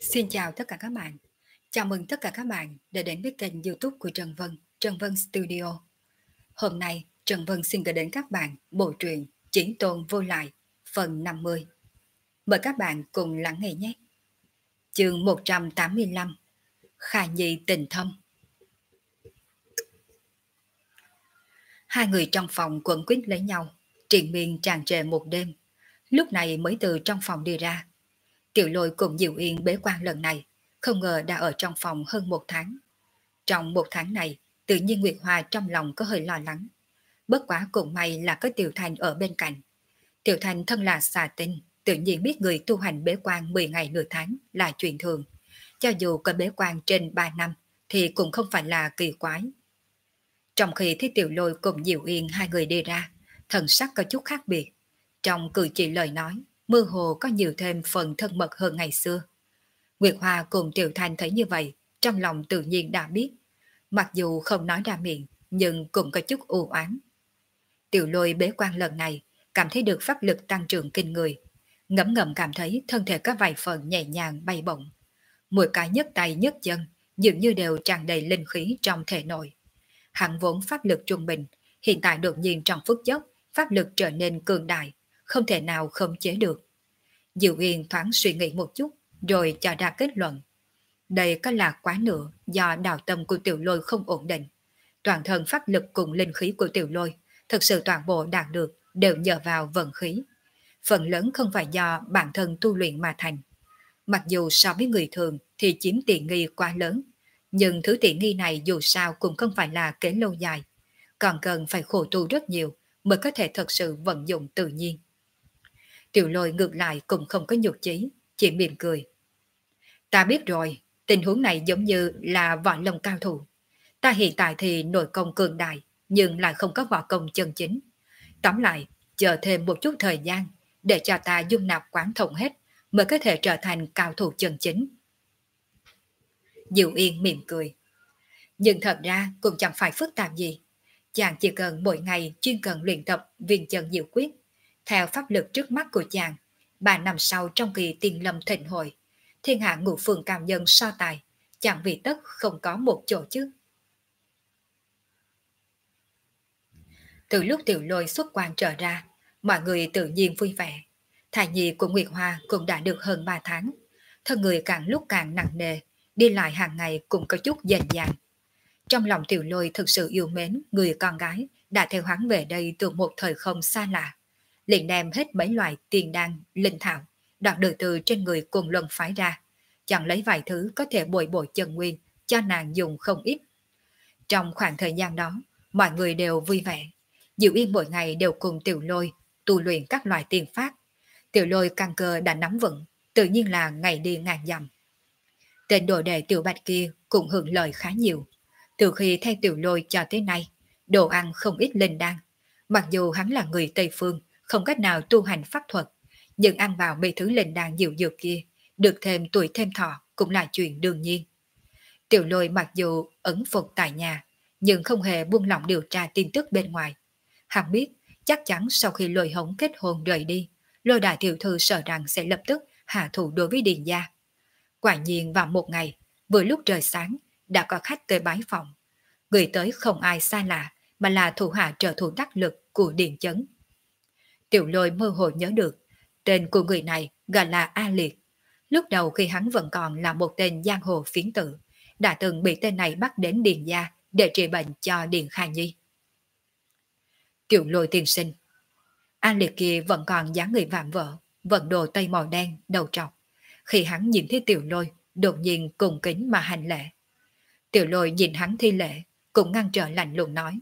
Xin chào tất cả các bạn. Chào mừng tất cả các bạn đã đến với kênh YouTube của Trần Vân Studio. Hôm nay, Trần Vân xin gửi đến các bạn bộ truyện Chỉ Tôn Vô Lại phần 50. Mời các bạn cùng lắng nghe nhé. Chương 185: Khả Nhi Tình Thâm. Hai người trong phòng quấn quýt lấy nhau, triền miên tràn trề một đêm. Lúc này mới từ trong phòng đi ra. Tiểu Lôi cùng Diệu Yên bế quan lần này, không ngờ đã ở trong phòng hơn một tháng. Trong một tháng này, tự nhiên Nguyệt Hoa trong lòng có hơi lo lắng. Bất quá cũng may là có Tiểu Thành ở bên cạnh. Tiểu Thành thân là xà tinh, tự nhiên biết người tu hành bế quan 10 ngày nửa tháng là chuyện thường. Cho dù có bế quan trên 3 năm thì cũng không phải là kỳ quái. Trong khi thấy Tiểu Lôi cùng Diệu Yên hai người đi ra, thần sắc có chút khác biệt. Trong cử chỉ lời nói, mơ hồ có nhiều thêm phần thân mật hơn ngày xưa. Nguyệt Hoa cùng Tiểu Thành thấy như vậy, trong lòng tự nhiên đã biết. Mặc dù không nói ra miệng, nhưng cũng có chút u oán. Tiểu Lôi bế quan lần này, cảm thấy được pháp lực tăng trưởng kinh người. Ngẫm ngầm cảm thấy thân thể có vài phần nhẹ nhàng bay bổng. Mỗi cái nhấc tay nhấc chân, dường như đều tràn đầy linh khí trong thể nội. Hắn vốn pháp lực trung bình, hiện tại đột nhiên trong phút chốc, pháp lực trở nên cường đại, không thể nào khống chế được. Diệu Yên thoáng suy nghĩ một chút, rồi cho ra kết luận. Đây có là quá nữa do đạo tâm của Tiểu Lôi không ổn định. Toàn thân pháp lực cùng linh khí của Tiểu Lôi, thực sự toàn bộ đạt được đều nhờ vào vận khí. Phần lớn không phải do bản thân tu luyện mà thành. Mặc dù so với người thường thì chiếm tiện nghi quá lớn, nhưng thứ tiện nghi này dù sao cũng không phải là kế lâu dài, còn cần phải khổ tu rất nhiều mới có thể thật sự vận dụng tự nhiên. Tiểu Lôi ngược lại cũng không có nhục chí, chỉ mỉm cười. Ta biết rồi, tình huống này giống như là võ lâm cao thủ. Ta hiện tại thì nội công cường đại, nhưng lại không có võ công chân chính. Tóm lại, chờ thêm một chút thời gian, để cho ta dung nạp quán thông hết, mới có thể trở thành cao thủ chân chính. Diệu Yên mỉm cười. Nhưng thật ra cũng chẳng phải phức tạp gì. Chàng chỉ cần mỗi ngày chuyên cần luyện tập viên chân diệu quyết. Theo pháp lực trước mắt của chàng, 3 năm sau trong kỳ tiên lâm thịnh hội, thiên hạ ngũ phương cao nhân so tài, chẳng vì tất không có một chỗ chứ. Từ lúc Tiểu Lôi xuất quan trở ra, mọi người tự nhiên vui vẻ. Thải Nhi của Nguyệt Hoa cũng đã được hơn 3 tháng. Thân người càng lúc càng nặng nề, đi lại hàng ngày cũng có chút dần dàng. Trong lòng Tiểu Lôi thực sự yêu mến người con gái đã theo hắn về đây từ một thời không xa lạ. Liền đem hết mấy loại tiền đan, linh thảo, đoạt được từ trên người cùng luân phái ra. Chọn lấy vài thứ có thể bồi bổ chân nguyên, cho nàng dùng không ít. Trong khoảng thời gian đó, mọi người đều vui vẻ. Diệu Yên mỗi ngày đều cùng Tiểu Lôi tu luyện các loại tiền pháp. Tiểu Lôi căn cơ đã nắm vững, tự nhiên là ngày đi ngàn dặm. Tên đồ đệ Tiểu Bạch kia cũng hưởng lợi khá nhiều. Từ khi theo Tiểu Lôi cho tới nay, đồ ăn không ít linh đan. Mặc dù hắn là người Tây Phương, không cách nào tu hành pháp thuật, nhưng ăn vào mấy thứ linh đan dịu dược kia, được thêm tuổi thêm thọ cũng là chuyện đương nhiên. Tiểu Lôi mặc dù ẩn phục tại nhà, nhưng không hề buông lỏng điều tra tin tức bên ngoài. Hắn biết, chắc chắn sau khi Lôi Hống kết hôn rời đi, Lôi đại tiểu thư sợ rằng sẽ lập tức hạ thủ đối với Điền gia. Quả nhiên vào một ngày, vừa lúc trời sáng, đã có khách tới bái phòng. Người tới không ai xa lạ, mà là thủ hạ trợ thủ đắc lực của Điền Chấn. Tiểu Lôi mơ hồ nhớ được, tên của người này gọi là A Liệt. Lúc đầu khi hắn vẫn còn là một tên giang hồ phiến tử, đã từng bị tên này bắt đến Điền gia để trị bệnh cho Điền Kha Nhi. Tiểu Lôi tiên sinh. A Liệt kia vẫn còn dáng người vạm vỡ, vận đồ tây màu đen, đầu trọc. Khi hắn nhìn thấy Tiểu Lôi, đột nhiên cùng kính mà hành lễ. Tiểu Lôi nhìn hắn thi lễ, cũng ngăn trở lạnh lùng nói.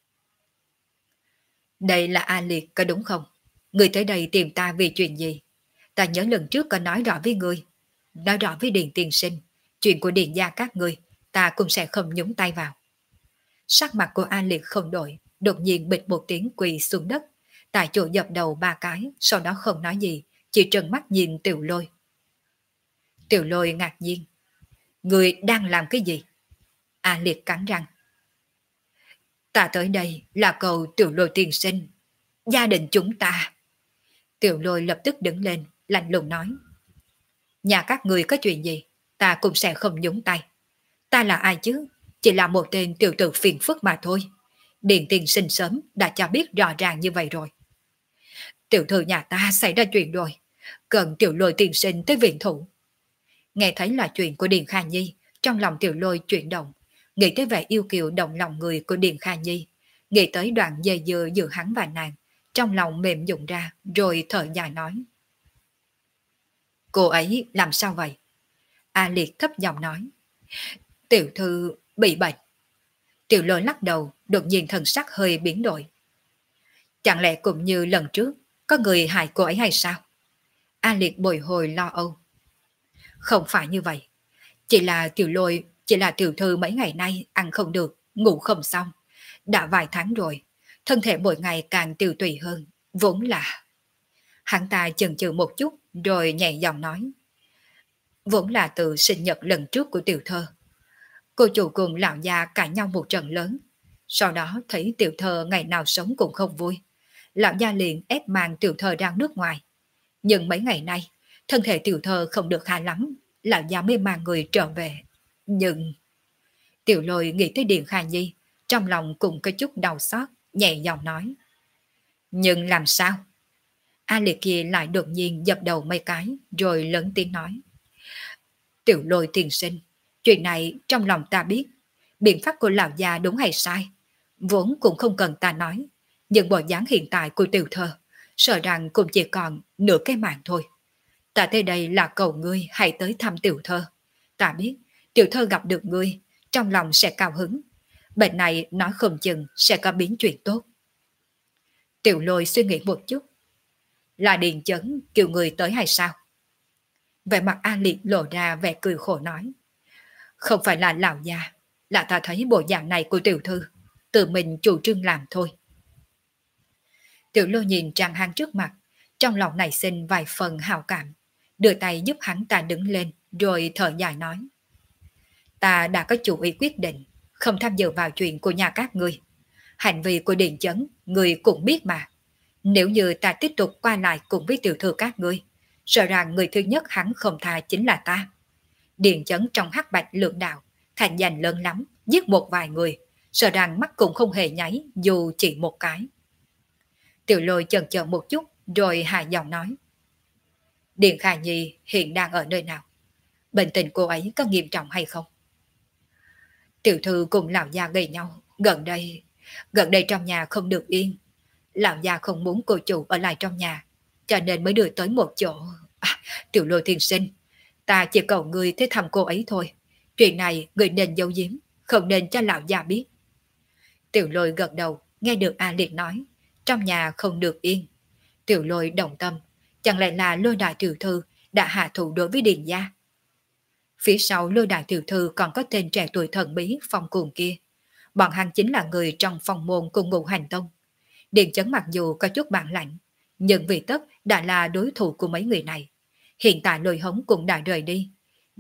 Đây là A Liệt có đúng không? Người tới đây tìm ta vì chuyện gì? Ta nhớ lần trước có nói rõ với ngươi. Nói rõ với Điền tiên sinh. Chuyện của Điền gia các ngươi, ta cũng sẽ không nhúng tay vào. Sắc mặt của A Liệt không đổi, đột nhiên bịch một tiếng quỳ xuống đất. Tại chỗ dập đầu 3 cái, sau đó không nói gì, chỉ trừng mắt nhìn Tiểu Lôi. Tiểu Lôi ngạc nhiên. Người đang làm cái gì? A Liệt cắn răng. Ta tới đây là cầu Tiểu Lôi tiên sinh. Gia đình chúng ta. Tiểu Lôi lập tức đứng lên, lạnh lùng nói. Nhà các người có chuyện gì? ta cũng sẽ không nhúng tay. Ta là ai chứ? Chỉ là một tên tiểu tử phiền phức mà thôi. Điền tiên sinh sớm đã cho biết rõ ràng như vậy rồi. Tiểu thư nhà ta xảy ra chuyện rồi. Cần tiểu lôi tiên sinh tới viện thủ. Nghe thấy là chuyện của Điền Kha Nhi, trong lòng tiểu lôi chuyển động. Nghĩ tới vẻ yêu kiều động lòng người của Điền Kha Nhi. Nghĩ tới đoạn dây dưa giữa hắn và nàng. Trong lòng mềm dụng ra, rồi thở dài nói. Cô ấy làm sao vậy? A Liệt thấp giọng nói. Tiểu thư bị bệnh. Tiểu lôi lắc đầu, đột nhiên thần sắc hơi biến đổi. Chẳng lẽ cũng như lần trước, có người hại cô ấy hay sao? A Liệt bồi hồi lo âu. Không phải như vậy. Chỉ là tiểu thư mấy ngày nay ăn không được, ngủ không xong. Đã vài tháng rồi, thân thể mỗi ngày càng tiêu tùy hơn, vốn là... Hắn ta chần chừ một chút, rồi nhẹ giọng nói. Vốn là từ sinh nhật lần trước của tiểu thơ. Cô chủ cùng lão già cãi nhau một trận lớn. Sau đó thấy tiểu thơ ngày nào sống cũng không vui. Lão gia liền ép mang tiểu thơ ra nước ngoài. Nhưng mấy ngày nay, thân thể tiểu thơ không được hài lắm. Lão gia mới mang người trở về. Nhưng... Tiểu lôi nghĩ tới Điện Kha Nhi, trong lòng cũng có chút đau xót, nhẹ giọng nói. Nhưng làm sao? A Liệt kia lại đột nhiên dập đầu mấy cái, rồi lớn tiếng nói. Tiểu lôi tiền sinh, chuyện này trong lòng ta biết, biện pháp của lão già đúng hay sai, vốn cũng không cần ta nói, nhưng bộ dáng hiện tại của tiểu thơ, sợ rằng cũng chỉ còn nửa cái mạng thôi. Ta tới đây là cầu ngươi hãy tới thăm tiểu thơ. Ta biết, tiểu thơ gặp được ngươi, trong lòng sẽ cao hứng. Bệnh này nói không chừng sẽ có biến chuyển tốt. Tiểu lôi suy nghĩ một chút. Là Điền Chấn kêu người tới hay sao? Vẻ mặt A Liệt lộ ra vẻ cười khổ nói. Không phải là lão già, là ta thấy bộ dạng này của tiểu thư, tự mình chủ trương làm thôi. Tiểu lôi nhìn Trang Hán trước mặt, trong lòng nảy sinh vài phần hào cảm, đưa tay giúp hắn ta đứng lên, rồi thở dài nói. Ta đã có chủ ý quyết định, không tham dự vào chuyện của nhà các ngươi. Hành vi của Điền Chấn, ngươi cũng biết mà. Nếu như ta tiếp tục qua lại cùng với tiểu thư các ngươi, sợ rằng người thứ nhất hắn không tha chính là ta. Điền Chấn trong hắc bạch lượng đạo, thành danh lớn lắm, giết một vài người, sợ rằng mắt cũng không hề nháy dù chỉ một cái. Tiểu lôi chần chờ một chút, rồi hạ giọng nói. Điền Khả Nhi hiện đang ở nơi nào? Bệnh tình cô ấy có nghiêm trọng hay không? Tiểu thư cùng lão già gây nhau, gần đây trong nhà không được yên. Lão già không muốn cô chủ ở lại trong nhà, cho nên mới đưa tới một chỗ. Tiểu lôi thiên sinh, ta chỉ cầu ngươi tới thăm cô ấy thôi. Chuyện này ngươi nên giấu giếm, không nên cho lão già biết. Tiểu lôi gật đầu, nghe được A Liệt nói, trong nhà không được yên. Tiểu lôi động tâm, chẳng lẽ là lôi đại tiểu thư đã hạ thủ đối với Điền gia? Phía sau lôi đại tiểu thư còn có tên trẻ tuổi thần bí Phong Cuồng kia. Bọn hắn chính là người trong phòng môn cùng Ngũ Hành Tông. Điền Chấn mặc dù có chút bản lãnh, nhưng vì tất đã là đối thủ của mấy người này. Hiện tại Lôi Hống cũng đã rời đi.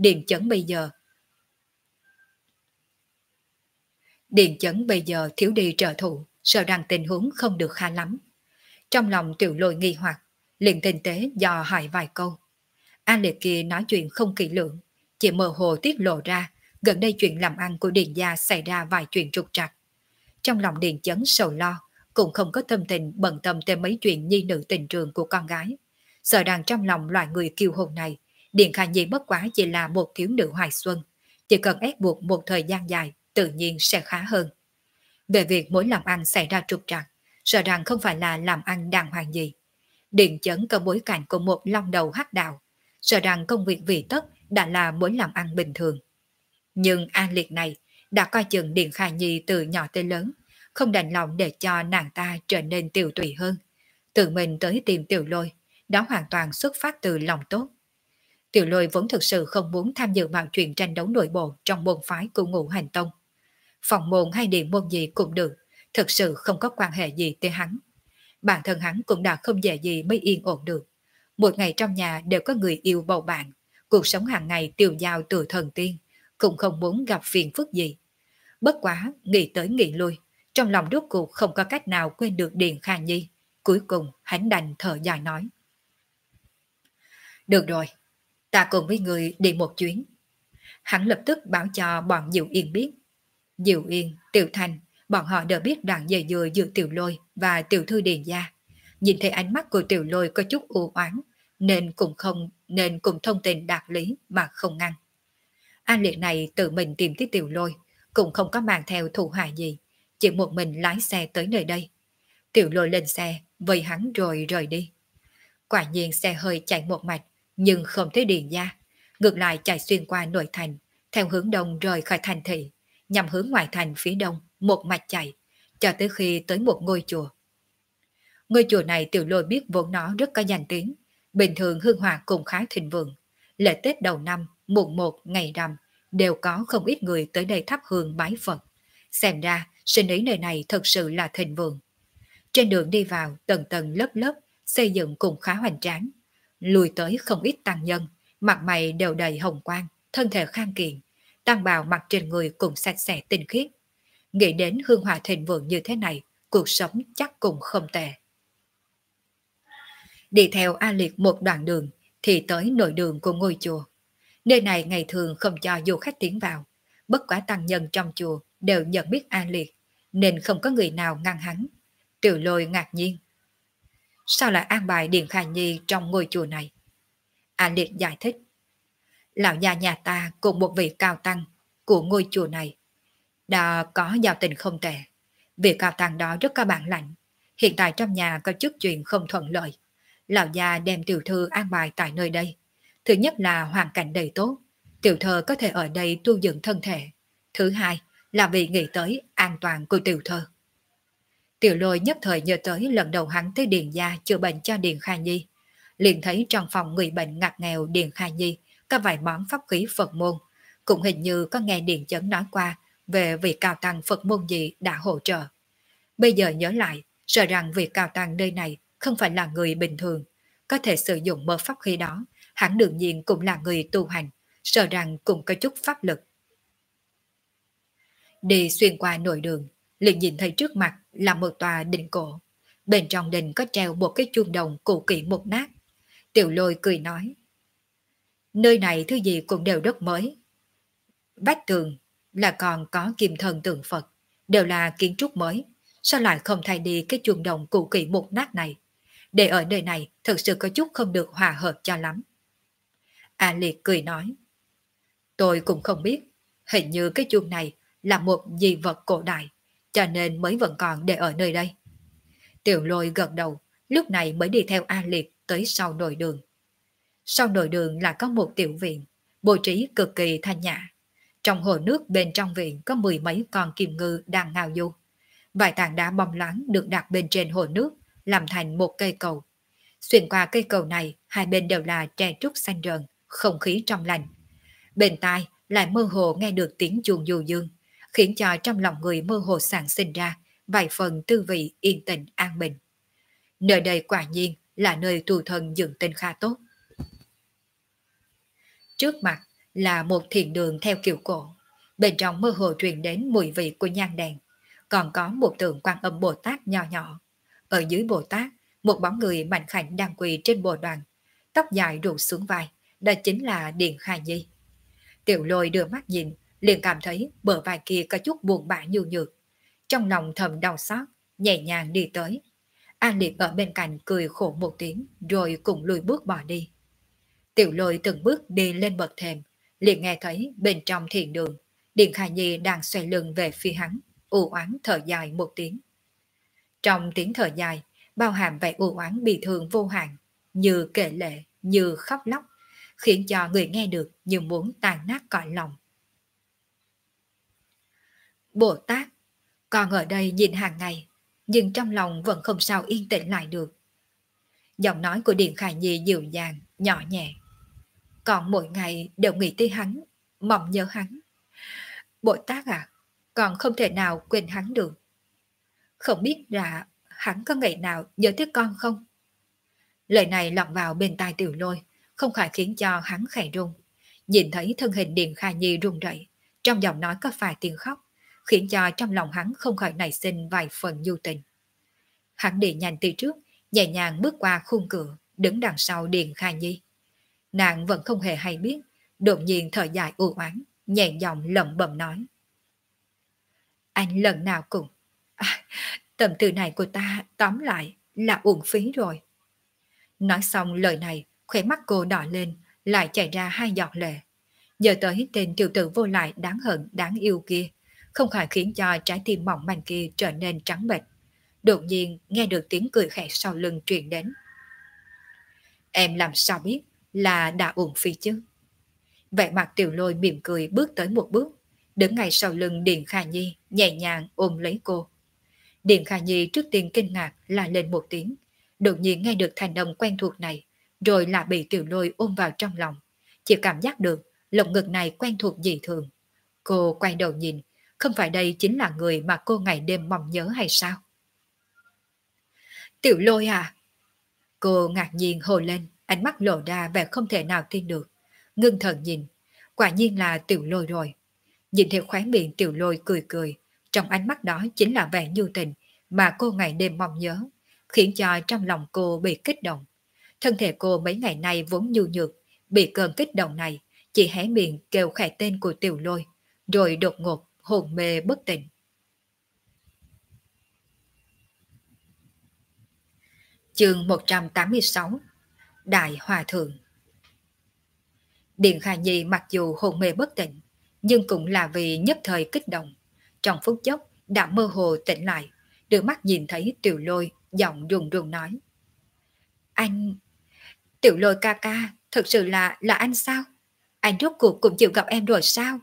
Điền Chấn bây giờ thiếu đi trợ thủ, sợ rằng tình huống không được khá lắm. Trong lòng Tiểu Lôi nghi hoặc, liền tinh tế dò hỏi vài câu. An Liệt kia nói chuyện không kỹ lưỡng, chỉ mơ hồ tiết lộ ra gần đây chuyện làm ăn của Điền gia xảy ra vài chuyện trục trặc. Trong lòng Điền Chấn sầu lo, cũng không có tâm tình bận tâm tới mấy chuyện nhi nữ tình trường của con gái. Sợ rằng trong lòng loại người kiêu hùng này, Điền Khả Nhi bất quá chỉ là một thiếu nữ hoài xuân, chỉ cần ép buộc một thời gian dài, tự nhiên sẽ khá hơn. Về việc mỗi làm ăn xảy ra trục trặc, sợ rằng không phải là làm ăn đàng hoàng gì. Điền Chấn có bối cảnh của một long đầu hắc đạo, sợ rằng công việc vì tất đã là mối làm ăn bình thường. Nhưng An Liệt này đã coi chừng Điền Khả Nhi từ nhỏ tới lớn, không đành lòng để cho nàng ta trở nên tiểu tùy hơn. Tự mình tới tìm Tiểu Lôi, đó hoàn toàn xuất phát từ lòng tốt. Tiểu Lôi vốn thực sự không muốn tham dự vào chuyện tranh đấu nội bộ trong môn phái của Ngũ Hành Tông. Phòng môn hay điện môn gì cũng được, thực sự không có quan hệ gì tới hắn. Bản thân hắn cũng đã không dễ gì mới yên ổn được. Một ngày trong nhà đều có người yêu bầu bạn, cuộc sống hàng ngày tiêu dao từ thần tiên, cũng không muốn gặp phiền phức gì. Bất quá, nghĩ tới nghĩ lui, trong lòng rốt cuộc không có cách nào quên được Điền Kha Nhi. Cuối cùng, hắn đành thở dài nói. Được rồi, ta cùng với người đi một chuyến. Hắn lập tức báo cho bọn Diệu Yên biết. Diệu Yên, Tiểu Thành, bọn họ đều biết đoạn dây dừa giữa Tiểu Lôi và Tiểu Thư Điền gia. Nhìn thấy ánh mắt của Tiểu Lôi có chút u oán, nên cùng thông tình đạt lý mà không ngăn. An Liệt này tự mình tìm tới Tiểu Lôi, cũng không có mang theo thủ hạ gì, chỉ một mình lái xe tới nơi đây. Tiểu Lôi lên xe, vây hắn rồi rời đi. Quả nhiên xe hơi chạy một mạch, nhưng không thấy Điền gia, ngược lại chạy xuyên qua nội thành, theo hướng đông rời khỏi thành thị, nhằm hướng ngoại thành phía đông, một mạch chạy, cho tới khi tới một ngôi chùa. Ngôi chùa này Tiểu Lôi biết vốn nó rất có danh tiếng, bình thường hương hỏa cũng khá thịnh vượng. Lễ Tết đầu năm, mùng 1 ngày rằm, đều có không ít người tới đây thắp hương bái Phật. Xem ra, sinh ý nơi này thật sự là thịnh vượng. Trên đường đi vào, tầng tầng lớp lớp, xây dựng cũng khá hoành tráng. Lùi tới không ít tăng nhân, mặt mày đều đầy hồng quang, thân thể khang kiện, tăng bào mặc trên người cũng sạch sẽ tinh khiết. Nghĩ đến hương hỏa thịnh vượng như thế này, cuộc sống chắc cũng không tệ. Đi theo A Liệt một đoạn đường thì tới nội đường của ngôi chùa. Nơi này ngày thường không cho du khách tiến vào, bất quá tăng nhân trong chùa đều nhận biết A Liệt, nên không có người nào ngăn hắn. Tiểu Lôi ngạc nhiên. Sao lại an bài Điền Khả Nhi trong ngôi chùa này? A Liệt giải thích. Lão già nhà ta cùng một vị cao tăng của ngôi chùa này đã có giao tình không tệ. Vị cao tăng đó rất có bản lãnh. Hiện tại trong nhà có chút chuyện không thuận lợi. Lão già đem tiểu thư an bài tại nơi đây. Thứ nhất là hoàn cảnh đầy tốt, tiểu thơ có thể ở đây tu dưỡng thân thể. Thứ hai là vì nghĩ tới an toàn của tiểu thơ. Tiểu Lôi nhất thời nhớ tới lần đầu hắn tới Điền gia chữa bệnh cho Điền Kha Nhi. Liền thấy trong phòng người bệnh ngặt nghèo Điền Kha Nhi có vài món pháp khí Phật môn. Cũng hình như có nghe Điền Chấn nói qua về vị cao tăng Phật môn gì đã hỗ trợ. Bây giờ nhớ lại, sợ rằng vị cao tăng nơi này không phải là người bình thường, có thể sử dụng mơ pháp khí đó, hắn đương nhiên cũng là người tu hành, sợ rằng cũng có chút pháp lực. Đi xuyên qua nội đường, liền nhìn thấy trước mặt là một tòa đình cổ. Bên trong đình có treo một cái chuông đồng cũ kỹ mục nát. Tiểu Lôi cười nói, nơi này thứ gì cũng đều rất mới. Vách tường là còn có kim thần tượng Phật, đều là kiến trúc mới. Sao lại không thay đi cái chuông đồng cũ kỹ mục nát này? Để ở nơi này thật sự có chút không được hòa hợp cho lắm. A Liệt cười nói, tôi cũng không biết, hình như cái chuông này là một dị vật cổ đại, cho nên mới vẫn còn để ở nơi đây. Tiểu Lôi gật đầu, lúc này mới đi theo A Liệt tới sau nội đường. Sau nội đường là có một tiểu viện, bố trí cực kỳ thanh nhã. Trong hồ nước bên trong viện có mười mấy con kim ngư đang ngao du. Vài tảng đá bóng loáng được đặt bên trên hồ nước, làm thành một cây cầu. Xuyên qua cây cầu này, hai bên đều là tre trúc xanh rờn, không khí trong lành. Bên tai lại mơ hồ nghe được tiếng chuông du dương, khiến cho trong lòng người mơ hồ sản sinh ra vài phần tư vị yên tĩnh an bình. Nơi đây quả nhiên là nơi tu thân dưỡng tinh khá tốt. Trước mặt là một thiền đường theo kiểu cổ, bên trong mơ hồ truyền đến mùi vị của nhang đèn, còn có một tượng Quan Âm Bồ Tát nhỏ nhỏ. Ở dưới Bồ Tát, một bóng người mạnh khảnh đang quỳ trên bồ đoàn, tóc dài rủ xuống vai, đó chính là Điền Kha Nhi. Tiểu Lôi đưa mắt nhìn, liền cảm thấy bờ vai kia có chút buồn bã nhu nhược. Trong lòng thầm đau xót, nhẹ nhàng đi tới. An Liệt ở bên cạnh cười khổ một tiếng, rồi cùng lùi bước bỏ đi. Tiểu Lôi từng bước đi lên bậc thềm, liền nghe thấy bên trong thiền đường, Điền Kha Nhi đang xoay lưng về phía hắn, u oán thở dài một tiếng. Trong tiếng thở dài, bao hàm vẻ u oán bị thương vô hạn, như kể lệ, như khóc lóc, khiến cho người nghe được như muốn tan nát cõi lòng. Bồ Tát, con ở đây nhìn hàng ngày, nhưng trong lòng vẫn không sao yên tĩnh lại được. Giọng nói của Điền Khả Nhi dịu dàng, nhỏ nhẹ. Còn mỗi ngày đều nghĩ tới hắn, mong nhớ hắn. Bồ Tát à, con không thể nào quên hắn được. Không biết là hắn có ngày nào nhớ tới con không? Lời này lọt vào bên tai Tiểu Lôi, không khỏi khiến cho hắn khẽ run. Nhìn thấy thân hình Điền Kha Nhi run rẩy, trong giọng nói có vài tiếng khóc, khiến cho trong lòng hắn không khỏi nảy sinh vài phần nhu tình. Hắn đi nhanh từ trước, nhẹ nhàng bước qua khung cửa, đứng đằng sau Điền Kha Nhi. Nàng vẫn không hề hay biết, đột nhiên thở dài u oán, nhẹ giọng lẩm bẩm nói. Anh lần nào cũng... À, tâm tư này của ta tóm lại là uổng phí rồi. Nói xong lời này, khóe mắt cô đỏ lên, lại chảy ra hai giọt lệ. Giờ tới tên tiểu tử vô lại đáng hận, đáng yêu kia, không khỏi khiến cho trái tim mỏng manh kia trở nên trắng bệch. Đột nhiên nghe được tiếng cười khẽ sau lưng truyền đến. Em làm sao biết là đã uổng phí chứ? Vẻ mặt Tiểu Lôi mỉm cười bước tới một bước, đứng ngay sau lưng Điền Khả Nhi, nhẹ nhàng ôm lấy cô. Điền Khả Nhi trước tiên kinh ngạc la lên một tiếng, đột nhiên nghe được thành âm quen thuộc này, rồi lại bị Tiểu Lôi ôm vào trong lòng. Chỉ cảm giác được lồng ngực này quen thuộc dị thường. Cô quay đầu nhìn, không phải đây chính là người mà cô ngày đêm mong nhớ hay sao? Tiểu Lôi à? Cô ngạc nhiên hồ lên, ánh mắt lộ ra vẻ không thể nào tin được. Ngưng thần nhìn, quả nhiên là Tiểu Lôi rồi. Nhìn theo khóe miệng Tiểu Lôi cười cười, trong ánh mắt đó chính là vẻ nhu tình mà cô ngày đêm mong nhớ, khiến cho trong lòng cô bị kích động. Thân thể cô mấy ngày nay vốn nhu nhược, bị cơn kích động này, chỉ hé miệng kêu khẽ tên của Tiểu Lôi, rồi đột ngột hồn mê bất tỉnh. Chương 186 Đại Hòa Thượng. Điện Khả Nhi mặc dù hồn mê bất tỉnh, nhưng cũng là vì nhất thời kích động. Trong phút chốc đã mơ hồ tỉnh lại, đưa mắt nhìn thấy Tiểu Lôi, giọng run run nói. Anh... Tiểu Lôi ca ca, thật sự là anh sao? Anh rốt cuộc cũng chịu gặp em rồi sao?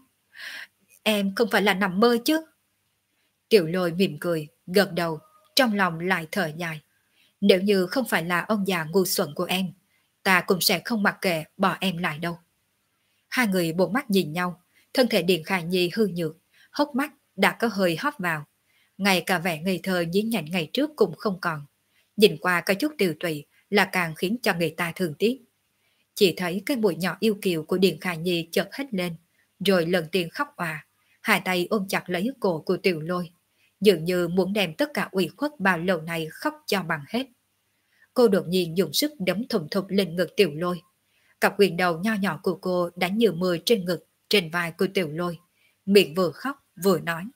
Em không phải là nằm mơ chứ? Tiểu Lôi mỉm cười, gật đầu, trong lòng lại thở dài. Nếu như không phải là ông già ngu xuẩn của em, ta cũng sẽ không mặc kệ bỏ em lại đâu. Hai người bộ mắt nhìn nhau, thân thể Điện Khả Nhi hư nhược, hốc mắt đã có hơi hóp vào. Ngay cả vẻ ngây thơ nhí nhảnh ngày trước cũng không còn. Nhìn qua có chút tiều tụy là càng khiến cho người ta thương tiếc. Chỉ thấy cái mũi nhỏ yêu kiều của Điện Khả Nhi chợt hết lên, rồi lần tiên khóc òa, hai tay ôm chặt lấy cổ của Tiểu Lôi, dường như muốn đem tất cả ủy khuất bao lâu này khóc cho bằng hết. Cô đột nhiên dùng sức đấm thùng thục lên ngực Tiểu Lôi. Cặp quyền đầu nho nhỏ của cô đánh như mưa trên ngực, trên vai của Tiểu Lôi. Miệng vừa khóc vừa nói.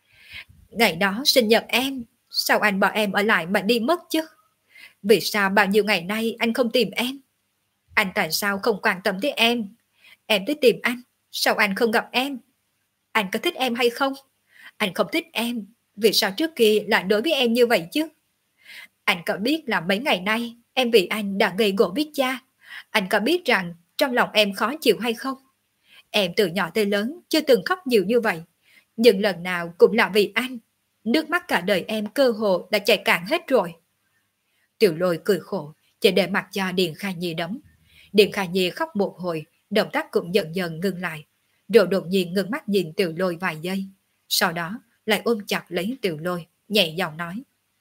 Ngày đó sinh nhật em, sao anh bỏ em ở lại mà đi mất chứ? Vì sao bao nhiêu ngày nay anh không tìm em? Anh tại sao không quan tâm tới em? Em tới tìm anh, sao anh không gặp em? Anh có thích em hay không? Anh không thích em, vì sao trước kia lại đối với em như vậy chứ? Anh có biết là mấy ngày nay em vì anh đã gây gổ biết cha? Anh có biết rằng trong lòng em khó chịu hay không? Em từ nhỏ tới lớn chưa từng khóc nhiều như vậy. Nhưng lần nào cũng là vì anh. Nước mắt cả đời em cơ hồ đã chảy cạn hết rồi. Tiểu Lôi cười khổ, chỉ để mặc cho Điền Khả Nhi đấm. Điền Khả Nhi khóc một hồi, động tác cũng dần dần ngừng lại. Rồi đột nhiên ngưng mắt nhìn Tiểu Lôi vài giây. Sau đó lại ôm chặt lấy Tiểu Lôi, nhẹ giọng nói.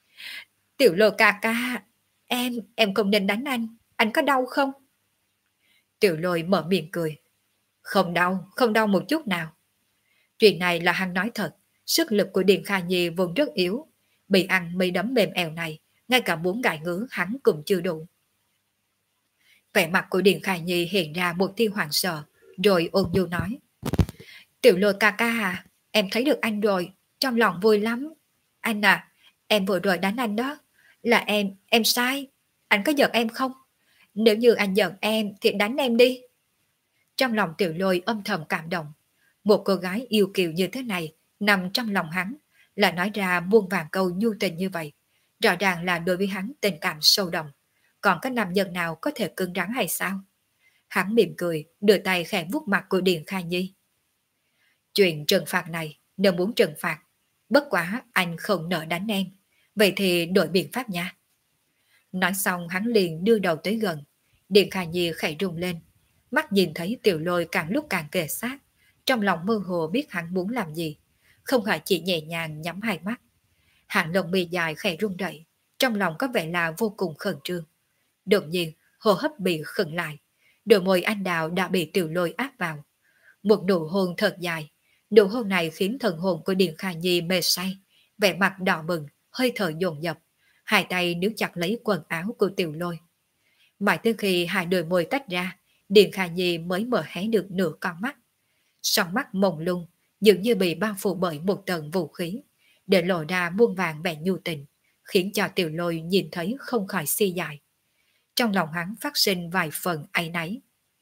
Tiểu Lôi ca ca, em không nên đánh anh có đau không? Tiểu Lôi mở miệng cười. Không đau một chút nào. Chuyện này là hắn nói thật, sức lực của Điền Kha Nhi vốn rất yếu, bị ăn mấy đấm mềm eo này, ngay cả muốn gãi ngứa hắn cũng chưa đủ. Vẻ mặt của Điền Kha Nhi hiện ra một tia hoảng sợ, rồi ôn nhu nói. Tiểu Lôi ca ca à, em thấy được anh rồi, trong lòng vui lắm. Anh à, em vừa rồi đánh anh đó, là em sai, anh có giận em không? Nếu như anh giận em thì đánh em đi. Trong lòng Tiểu Lôi âm thầm cảm động. Một cô gái yêu kiều như thế này nằm trong lòng hắn, là nói ra muôn vàng câu nhu tình như vậy. Rõ ràng là đối với hắn tình cảm sâu đậm. Còn có nam nhân nào có thể cứng rắn hay sao? Hắn mỉm cười, đưa tay khẽ vuốt mặt của Điền Kha Nhi. Chuyện trừng phạt này, nếu muốn trừng phạt, bất quá anh không nỡ đánh em. Vậy thì đổi biện pháp nha. Nói xong hắn liền đưa đầu tới gần. Điền Kha Nhi khẽ rung lên. Mắt nhìn thấy Tiểu Lôi càng lúc càng kề sát. Trong lòng mơ hồ biết hắn muốn làm gì. Không phải chỉ nhẹ nhàng nhắm hai mắt. Hàng lông mi dài khẽ rung đẩy. Trong lòng có vẻ là vô cùng khẩn trương. Đột nhiên hô hấp bị khựng lại. Đôi môi anh đào đã bị Tiểu Lôi áp vào. Một nụ hôn thật dài. Nụ hôn này khiến thần hồn của Điền Kha Nhi mê say. Vẻ mặt đỏ bừng, hơi thở dồn dập. Hai tay níu chặt lấy quần áo của Tiểu Lôi. Mãi tới khi hai đôi môi tách ra, Điền Kha Nhi mới mở hé được nửa con mắt. Song mắt mông lung, dường như bị bao phủ bởi một tầng vũ khí, để lộ ra muôn vàng vẻ nhu tình, khiến cho Tiểu Lôi nhìn thấy không khỏi si dại. Trong lòng hắn phát sinh vài phần áy náy.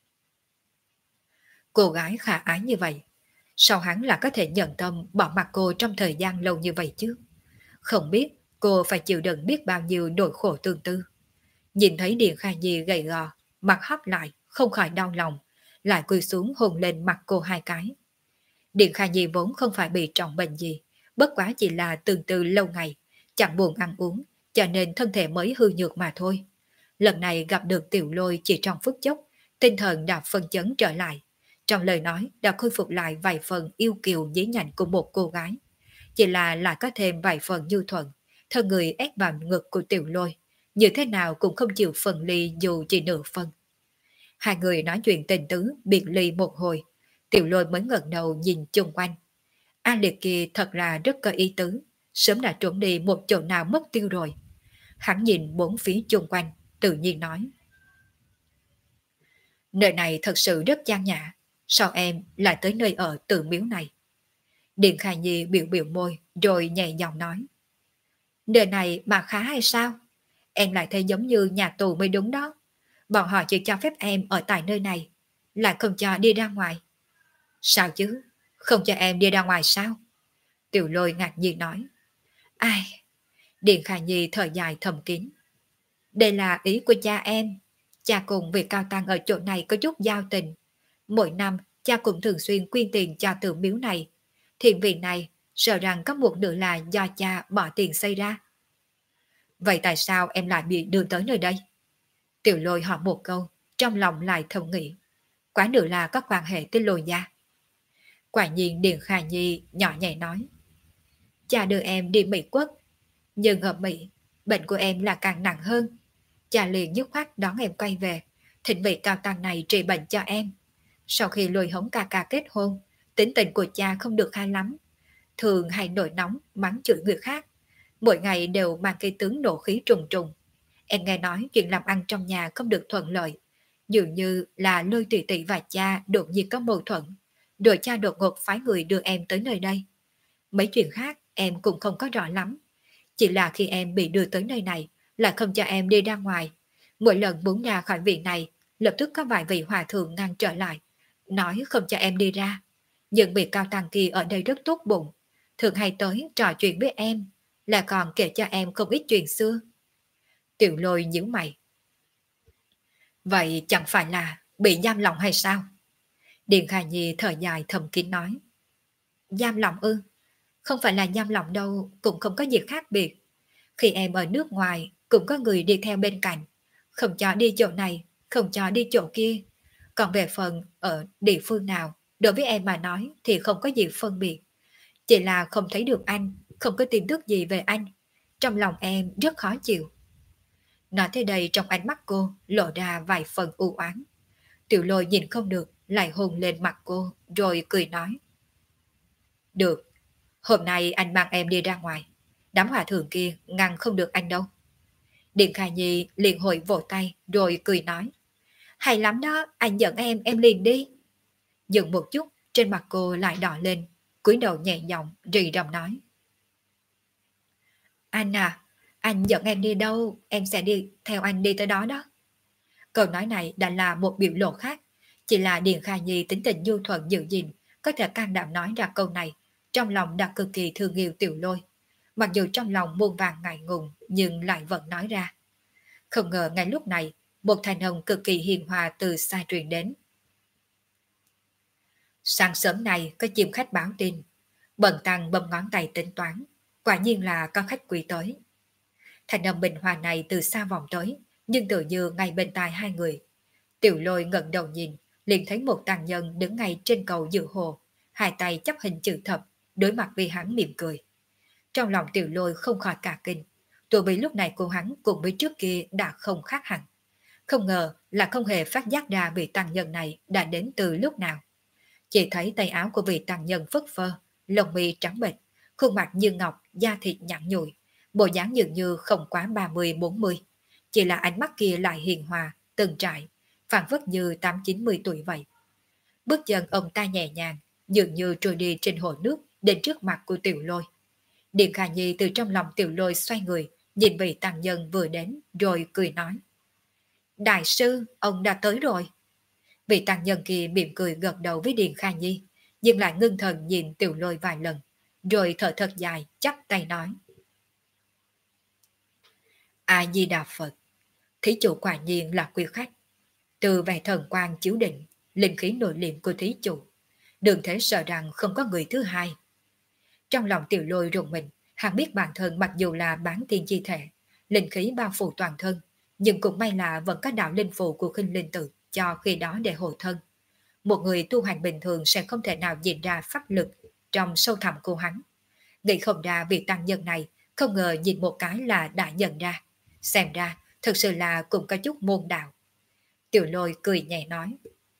Cô gái khả ái như vậy, sao hắn là có thể nhận tâm bỏ mặc cô trong thời gian lâu như vậy chứ? Không biết cô phải chịu đựng biết bao nhiêu nỗi khổ tương tư. Nhìn thấy Điền Khai Nhi gầy gò, mặt hấp lại, không khỏi đau lòng, lại cúi xuống hôn lên mặt cô hai cái. Điền Khai Nhi vốn không phải bị trọng bệnh gì, bất quá chỉ là tương tư lâu ngày, chẳng buồn ăn uống, cho nên thân thể mới hư nhược mà thôi. Lần này gặp được Tiểu Lôi chỉ trong phút chốc, tinh thần đã phân chấn trở lại. Trong lời nói đã khôi phục lại vài phần yêu kiều dí nhảnh của một cô gái. Chỉ là lại có thêm vài phần nhu thuận, thân người ép vào ngực của Tiểu Lôi, như thế nào cũng không chịu phân ly dù chỉ nửa phân. Hai người nói chuyện tình tứ, biệt ly một hồi, Tiểu Lôi mới ngẩng đầu nhìn chung quanh. A Liệt kia thật là rất có ý tứ, sớm đã trốn đi một chỗ nào mất tiêu rồi. Hắn nhìn bốn phía chung quanh, tự nhiên nói. Nơi này thật sự rất gian nhã, sao em lại tới nơi ở tự miếu này? Điện Khai Nhi biểu biểu môi, rồi nhẹ giọng nói. Nơi này mà khá hay sao? Em lại thấy giống như nhà tù mới đúng đó. Bọn họ chỉ cho phép em ở tại nơi này, lại không cho đi ra ngoài. Sao chứ? Không cho em đi ra ngoài sao? Tiểu Lôi ngạc nhiên nói. Ai? Điện Khả Nhi thở dài thầm kín. Đây là ý của cha em. Cha cùng vị cao tăng ở chỗ này có chút giao tình. Mỗi năm, cha cũng thường xuyên quyên tiền cho tượng miếu này. Thiện vị này, sợ rằng có một nửa là do cha bỏ tiền xây ra. Vậy tại sao em lại bị đưa tới nơi đây? Tiểu Lôi hỏi một câu, trong lòng lại thầm nghĩ. Quá nửa là có quan hệ tới Lôi gia. Quả nhiên Điền Khả Nhi nhỏ nhẹ nói. Cha đưa em đi Mỹ Quốc, nhưng ở Mỹ, bệnh của em là càng nặng hơn. Cha liền dứt khoát đón em quay về, thỉnh vị cao tăng này trị bệnh cho em. Sau khi Lôi hống ca ca kết hôn, tính tình của cha không được hay lắm. Thường hay nổi nóng, mắng chửi người khác. Mỗi ngày đều mang cây tướng nộ khí trùng trùng. Em nghe nói chuyện làm ăn trong nhà không được thuận lợi. Dường như là Lôi tỷ tỷ và cha đột nhiên có mâu thuẫn. Rồi cha đột ngột phái người đưa em tới nơi đây. Mấy chuyện khác em cũng không có rõ lắm. Chỉ là khi em bị đưa tới nơi này là không cho em đi ra ngoài. Mỗi lần muốn ra khỏi viện này, lập tức có vài vị hòa thượng ngăn trở lại, nói không cho em đi ra. Nhưng vị cao tăng kia ở đây rất tốt bụng, thường hay tới trò chuyện với em, là còn kể cho em không ít chuyện xưa. Tiểu Lôi nhíu mày. Vậy chẳng phải là bị giam lòng hay sao? Điền Khả Nhi thở dài thầm kín nói. Giam lòng ư? Không phải là giam lòng đâu, cũng không có gì khác biệt. Khi em ở nước ngoài, cũng có người đi theo bên cạnh, không cho đi chỗ này, không cho đi chỗ kia. Còn về phần ở địa phương nào, đối với em mà nói thì không có gì phân biệt. Chỉ là không thấy được anh, không có tin tức gì về anh. Trong lòng em rất khó chịu. Nói tới đây trong ánh mắt cô lộ ra vài phần u oán. Tiểu Lôi nhìn không được, lại hôn lên mặt cô, rồi cười nói. Được, hôm nay anh mang em đi ra ngoài. Đám hòa thượng kia ngăn không được anh đâu. Điện Khả Nhi liền hồi vỗ tay, rồi cười nói. Hay lắm đó, anh dẫn em liền đi. Dừng một chút, trên mặt cô lại đỏ lên, cúi đầu nhẹ giọng, rì rầm nói. Anh à, anh dẫn em đi đâu, em sẽ đi theo anh đi tới đó đó. Câu nói này đã là một biểu lộ khác, chỉ là Điền Khả Nhi tính tình nhu thuận dịu dịnh, có thể can đảm nói ra câu này, trong lòng đã cực kỳ thương yêu Tiểu Lôi. Mặc dù trong lòng muôn vàng ngại ngùng, nhưng lại vẫn nói ra. Không ngờ ngay lúc này, một thanh âm cực kỳ hiền hòa từ xa truyền đến. Sáng sớm này có chim khách báo tin. Bần tăng bấm ngón tay tính toán, quả nhiên là có khách quý tới. Thanh âm bình hòa này từ xa vọng tới, nhưng tự như ngay bên tai hai người. Tiểu Lôi ngẩng đầu nhìn, liền thấy một tàng nhân đứng ngay trên cầu giữa hồ, hai tay chắp hình chữ thập, đối mặt với hắn mỉm cười. Trong lòng Tiểu Lôi không khỏi cả kinh, tuổi vì lúc này cô hắn cùng với trước kia đã không khác hẳn. Không ngờ là không hề phát giác ra vị tăng nhân này đã đến từ lúc nào. Chỉ thấy tay áo của vị tăng nhân phất phơ, lông mi trắng bệch, khuôn mặt như ngọc, da thịt nhẵn nhụi, bộ dáng dường như không quá 30-40. Chỉ là ánh mắt kia lại hiền hòa, từng trải, phản phất như 8-90 tuổi vậy. Bước chân ông ta nhẹ nhàng, dường như trôi đi trên hồ nước đến trước mặt của Tiểu Lôi. Điền Khả Nhi từ trong lòng Tiểu Lôi xoay người, nhìn vị tăng nhân vừa đến rồi cười nói. Đại sư, ông đã tới rồi. Vị tăng nhân kia mỉm cười gật đầu với Điền Khả Nhi, nhưng lại ngưng thần nhìn Tiểu Lôi vài lần, rồi thở thật dài chắp tay nói. A Di Đà Phật, thí chủ quả nhiên là quý khách. Từ vẻ thần quang chiếu định, linh khí nội liệm của thí chủ, đừng thế sợ rằng không có người thứ hai. Trong lòng Tiểu Lôi rùng mình, hắn biết bản thân mặc dù là bán tiên chi thể, linh khí bao phủ toàn thân, nhưng cũng may là vẫn có đạo linh phù của khinh linh tự cho khi đó để hộ thân. Một người tu hành bình thường sẽ không thể nào nhìn ra pháp lực trong sâu thẳm của hắn. Nghĩ không ra việc tăng nhân này, không ngờ nhìn một cái là đã nhận ra. Xem ra, thật sự là cũng có chút môn đạo. Tiểu Lôi cười nhẹ nói.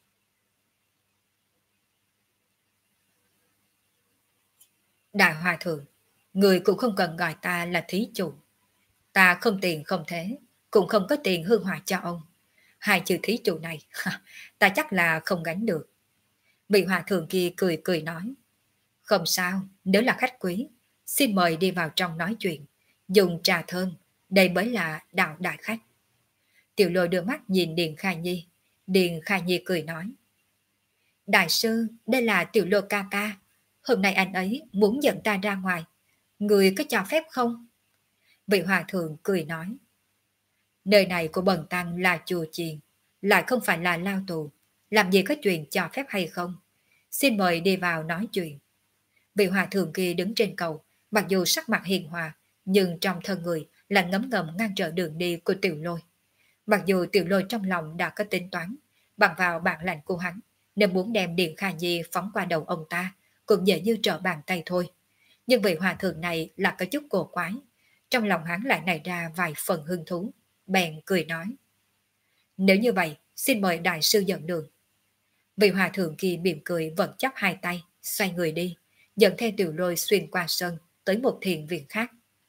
Đại Hòa Thượng, người cũng không cần gọi ta là thí chủ. Ta không tiền không thế, cũng không có tiền hương hỏa cho ông. Hai chữ thí chủ này, ta chắc là không gánh được. Vị Hòa Thượng kia cười cười nói. Không sao, nếu là khách quý, xin mời đi vào trong nói chuyện, dùng trà thơm, đây mới là đạo đại khách. Tiểu Lôi đưa mắt nhìn Điền Khai Nhi. Điền Khai Nhi cười nói. Đại sư, đây là Tiểu Lôi ca ca. Hôm nay anh ấy muốn dẫn ta ra ngoài. Người có cho phép không? Vị Hòa Thượng cười nói. Nơi này của bần tăng là chùa chiền, lại không phải là lao tù. Làm gì có chuyện cho phép hay không? Xin mời đi vào nói chuyện. Vị Hòa Thượng kia đứng trên cầu, mặc dù sắc mặt hiền hòa, nhưng trong thân người là ngấm ngầm ngăn trở đường đi của Tiểu Lôi. Mặc dù Tiểu Lôi trong lòng đã có tính toán, bằng vào bản lãnh của hắn, nên muốn đem Điện Kha Nhi phóng qua đầu ông ta, cũng dễ như trở bàn tay thôi. Nhưng vị Hòa Thượng này là có chút cổ quái, trong lòng hắn lại nảy ra vài phần hứng thú, bèn cười nói. Nếu như vậy, xin mời đại sư dẫn đường. Vị Hòa Thượng kia mỉm cười vẫn chắp hai tay, xoay người đi, dẫn theo Tiểu Lôi xuyên qua sân, tới một thiền viện khác.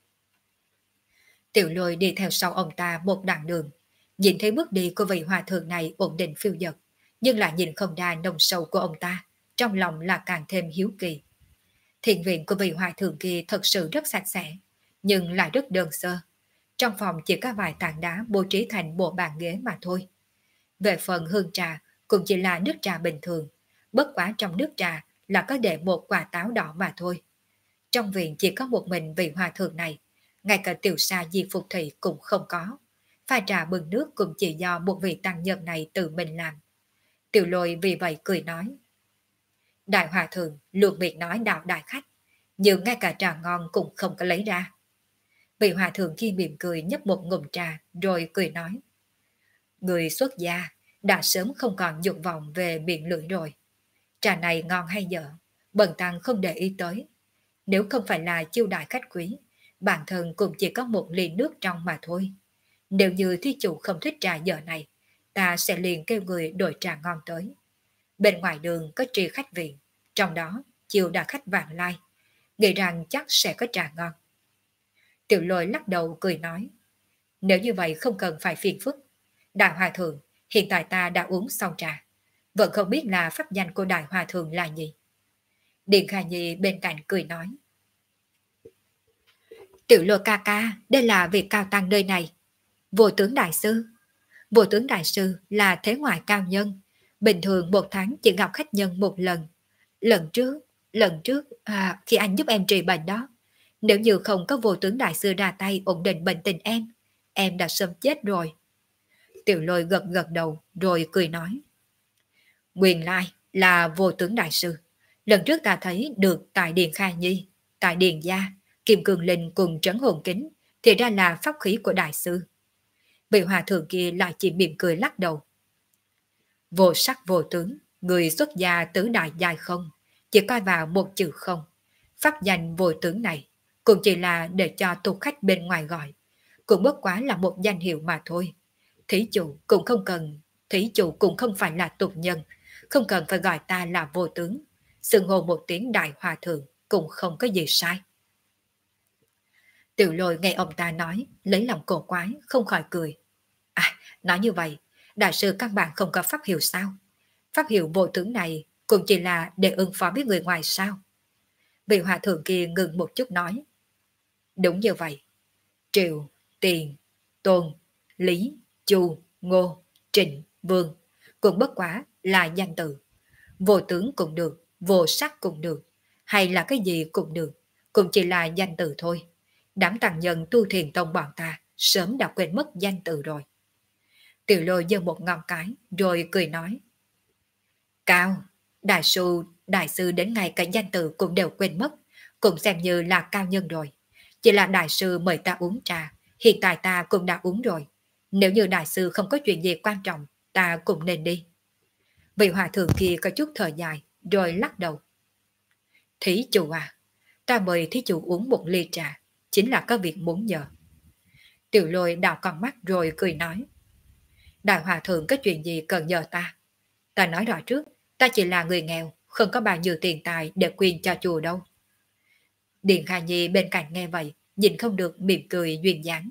Tiểu Lôi đi theo sau ông ta một đoạn đường, nhìn thấy bước đi của vị Hòa Thượng này ổn định phiêu dật, nhưng lại nhìn không ra nồng sâu của ông ta, trong lòng là càng thêm hiếu kỳ. Thiền viện của vị Hòa Thượng kia thật sự rất sạch sẽ, nhưng lại rất đơn sơ. Trong phòng chỉ có vài tảng đá bố trí thành bộ bàn ghế mà thôi. Về phần hương trà cũng chỉ là nước trà bình thường, bất quá trong nước trà là có để một quả táo đỏ mà thôi. Trong viện chỉ có một mình vị Hòa Thượng này, ngay cả tiểu sa di phục thị cũng không có. Pha trà bưng nước cũng chỉ do một vị tăng nhân này tự mình làm. Tiểu Lôi vì vậy cười nói. Đại Hòa Thượng luôn miệng nói đạo đại khách, nhưng ngay cả trà ngon cũng không có lấy ra. Vị Hòa Thượng khi mỉm cười nhấp một ngụm trà rồi cười nói. Người xuất gia đã sớm không còn dục vọng về miệng lưỡi rồi. Trà này ngon hay dở, bần tăng không để ý tới. Nếu không phải là chiêu đại khách quý, bản thân cũng chỉ có một ly nước trong mà thôi. Nếu như thí chủ không thích trà dở này, ta sẽ liền kêu người đổi trà ngon tới. Bên ngoài đường có tri khách viện, trong đó chiêu đại khách vạn lai, nghĩ rằng chắc sẽ có trà ngon. Tiểu Lôi lắc đầu cười nói. Nếu như vậy không cần phải phiền phức. Đại Hòa Thượng, hiện tại ta đã uống xong trà. Vẫn không biết là pháp danh của Đại Hòa Thượng là gì. Điền Khả Nhi bên cạnh cười nói. Tiểu Lôi ca ca, đây là vị cao tăng nơi này. Vô tướng đại sư. Vô tướng đại sư là thế ngoại cao nhân. Bình thường một tháng chỉ gặp khách nhân một lần. Lần trước, khi anh giúp em trị bệnh đó. Nếu như không có vô tướng đại sư ra tay ổn định bệnh tình em đã sớm chết rồi. Tiểu Lôi gật gật đầu rồi cười nói. Nguyên lai là vô tướng đại sư. Lần trước ta thấy được tại Điền Kha Nhi, tại Điền Gia, Kim Cương Linh cùng Trấn Hồn Kính, thì ra là pháp khí của đại sư. Vị Hòa Thượng kia lại chỉ mỉm cười lắc đầu. Vô sắc vô tướng, người xuất gia tứ đại giai không, chỉ coi vào một chữ không. Pháp danh vô tướng này cũng chỉ là để cho tục khách bên ngoài gọi, cũng bất quá là một danh hiệu mà thôi. Thí chủ cũng không phải là tục nhân, không cần phải gọi ta là vô tướng. Xưng hô một tiếng Đại Hòa Thượng cũng không có gì sai. Tiểu Lôi nghe ông ta nói, lấy lòng cổ quái, không khỏi cười. Nói như vậy, đại sư căn bản không có pháp hiệu sao? Pháp hiệu vô tướng này cũng chỉ là để ứng phó với người ngoài sao? Vị hòa thượng kia ngừng một chút nói. Đúng như vậy. Triệu, Tiền, Tôn, Lý, Chu, Ngô, Trịnh, Vương cũng bất quá là danh từ. Vô tướng cũng được, vô sắc cũng được, hay là cái gì cũng được, cũng chỉ là danh từ thôi. Đám tăng nhân tu thiền tông bọn ta sớm đã quên mất danh từ rồi. Tiểu Lôi giơ một ngón cái rồi cười nói. Cao, đại sư đến ngay cả danh từ cũng đều quên mất, cũng xem như là cao nhân rồi. Chỉ là đại sư mời ta uống trà, hiện tại ta cũng đã uống rồi. Nếu như đại sư không có chuyện gì quan trọng, ta cũng nên đi. Vị hòa thượng kia có chút thở dài, rồi lắc đầu. Thí chủ à, ta mời thí chủ uống một ly trà, chính là có việc muốn nhờ. Tiểu Lôi đảo con mắt rồi cười nói. Đại hòa thượng có chuyện gì cần nhờ ta? Ta nói rõ trước, ta chỉ là người nghèo, không có bao nhiêu tiền tài để quyên cho chùa đâu. Điền Kha Nhi bên cạnh nghe vậy, nhìn không được mỉm cười duyên dáng.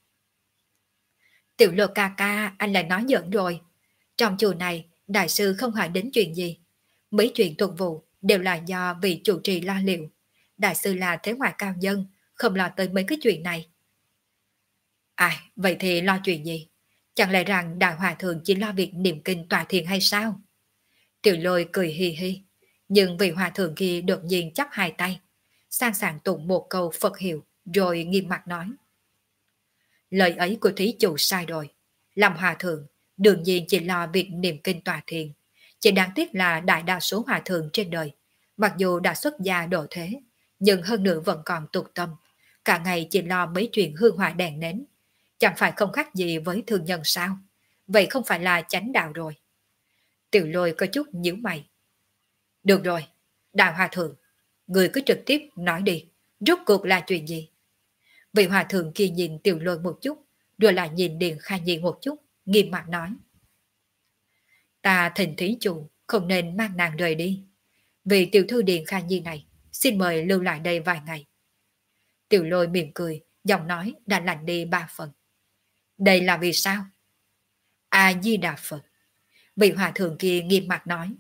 Tiểu Lô ca ca, anh lại nói giỡn rồi. Trong chùa này, đại sư không hỏi đến chuyện gì. Mấy chuyện tuần vụ đều là do vị chủ trì lo liệu. Đại sư là thế ngoại cao nhân, không lo tới mấy cái chuyện này. Ai, vậy thì lo chuyện gì? Chẳng lẽ rằng đại hòa thượng chỉ lo việc niệm kinh tòa thiền hay sao? Tiểu Lôi cười hi hi, nhưng vị hòa thượng kia đột nhiên chắp hai tay, sang sảng tụng một câu Phật hiệu, rồi nghiêm mặt nói. Lời ấy của thí chủ sai rồi. Làm hòa thượng, đương nhiên chỉ lo việc niệm kinh tòa thiền. Chỉ đáng tiếc là đại đa số hòa thượng trên đời, mặc dù đã xuất gia độ thế, nhưng hơn nữa vẫn còn tục tâm, cả ngày chỉ lo mấy chuyện hương hỏa đèn nến. Chẳng phải không khác gì với thường nhân sao? Vậy không phải là chánh đạo rồi. Tiểu Lôi có chút nhíu mày. Được rồi, đại hòa thượng, người cứ trực tiếp nói đi, rốt cuộc là chuyện gì? Vị hòa thượng kia nhìn Tiểu Lôi một chút, rồi lại nhìn Điền Kha Nhi một chút, nghiêm mặt nói. Ta thỉnh thí chủ, không nên mang nàng rời đi. Vì tiểu thư Điền Kha Nhi này, xin mời lưu lại đây vài ngày. Tiểu Lôi mỉm cười, giọng nói đã lạnh đi 3 phần. Đây là vì sao? A-di-đà Phật. Vị hòa thượng kia nghiêm mặt nói.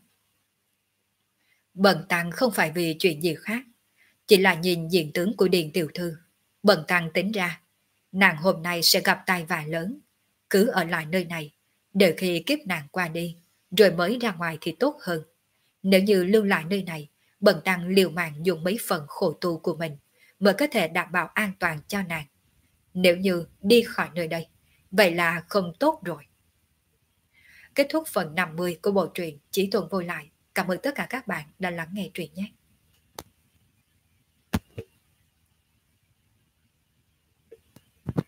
Bần tăng không phải vì chuyện gì khác, chỉ là nhìn diện tướng của Điền tiểu thư. Bần tăng tính ra, nàng hôm nay sẽ gặp tai vạ lớn, cứ ở lại nơi này, đợi khi kiếp nàng qua đi, rồi mới ra ngoài thì tốt hơn. Nếu như lưu lại nơi này, bần tăng liều mạng dùng mấy phần khổ tu của mình, mới có thể đảm bảo an toàn cho nàng. Nếu như đi khỏi nơi đây, vậy là không tốt rồi. Kết thúc phần 50 của bộ truyện Chí Tôn Vô Lại. Cảm ơn tất cả các bạn đã lắng nghe truyện nhé.